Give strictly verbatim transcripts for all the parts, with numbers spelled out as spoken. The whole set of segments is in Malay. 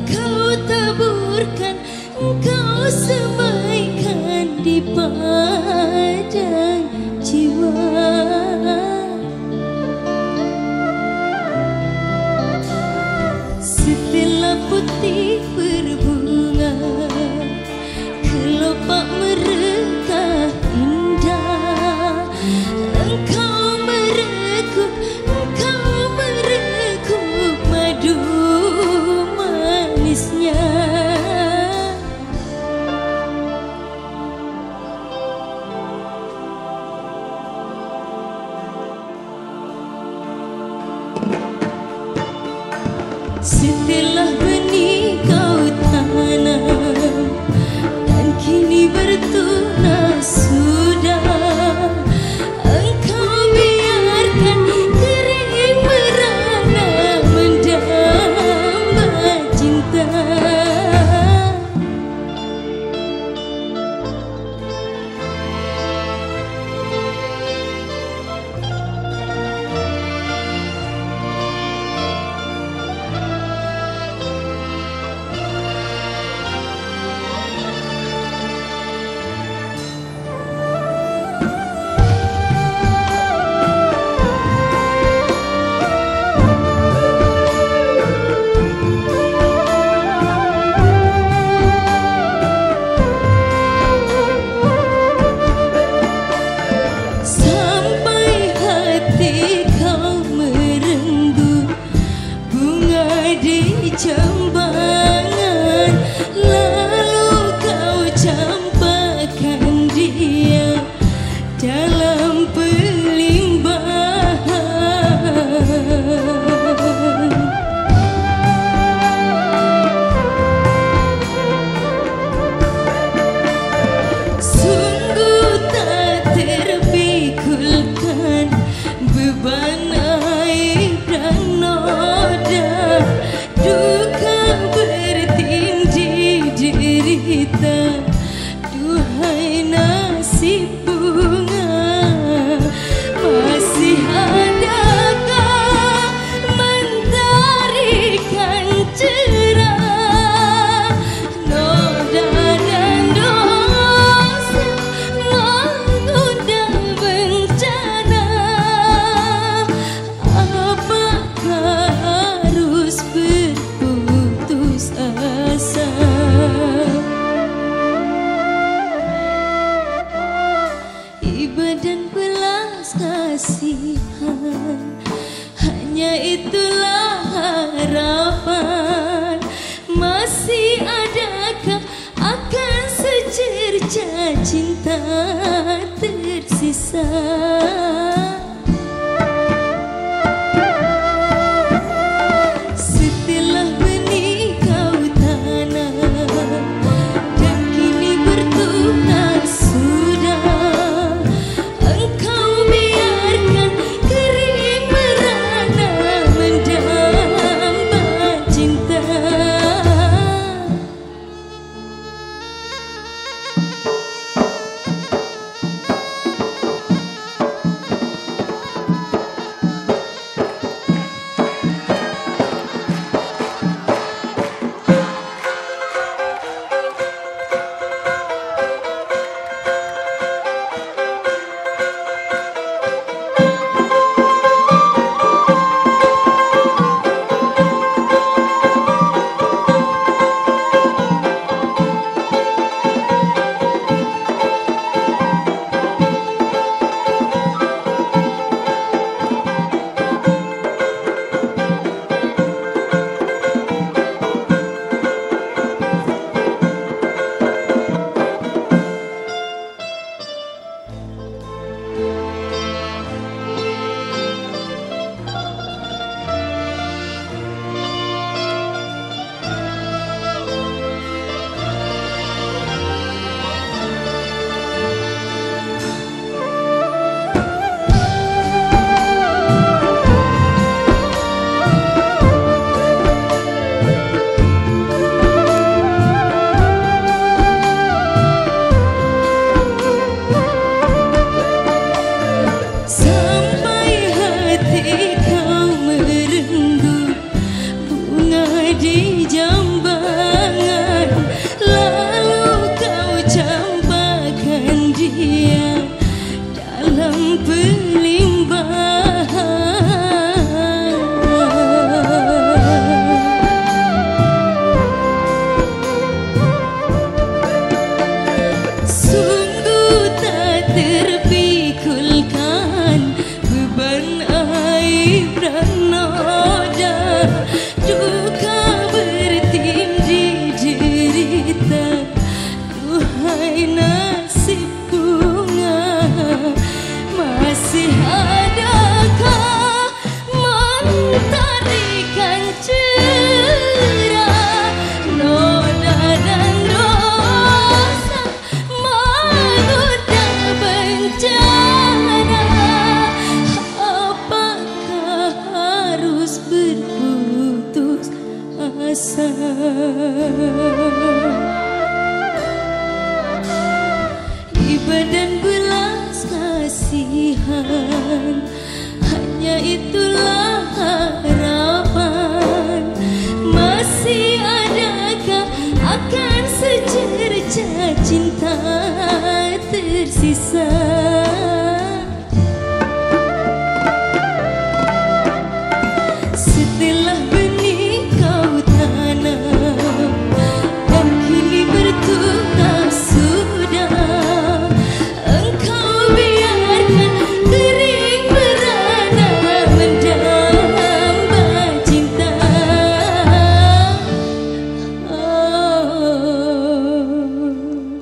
Engkau taburkan, engkau semaikan di padang jiwa. Setelah putih berbunga, kelopak merekah indah. Engkau merekuk, engkau merekuk madu manisnya. Setelah benih kau tanam dan kini bertunas sudah, engkau biarkan kering merana mendamba cinta. Jambangan, lalu kau campakkan dia dalam pelimbahan. Sungguh tak terpikulkan beban air dan noda, duka bertindih derita. Duhai nasib bunga, masih adakah mentarikan cerah? Noda dan dosa mengundang bencana. Apakah harus berputus asa? Iba dan belas kasihan, hanya itulah harapan. Masih adakah akan secerca cinta tersisa? Setelah benih kau tanam dan kini bertunas sudah, engkau biarkan kering merana mendamba cinta. Ibadah belas kasihan, hanya itulah harapan. Masih adakah akan secerca cinta tersisa? Setelah benih kau tanam dan kini bertunas sudah, engkau biarkan kering merana mendamba cinta. Oh.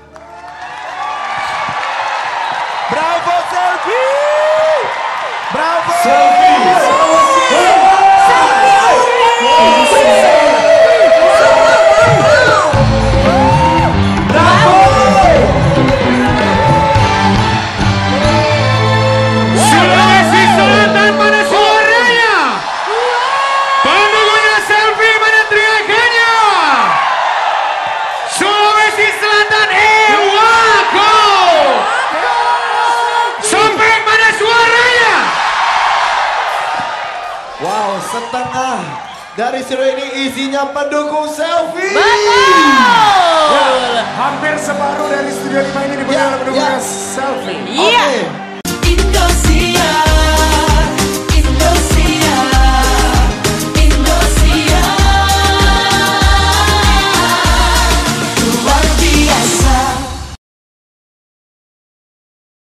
Bravo Selfie! Bravo! Sulawesi Selatan mana suaranya? Pendukungnya Selfie mana teriakannya? Sulawesi Selatan Ewako. Sopeng mana suaranya? Wow, setengah dari seru ini isinya pendukung Selfie. Ya, hampir separuh dari Studio lima ini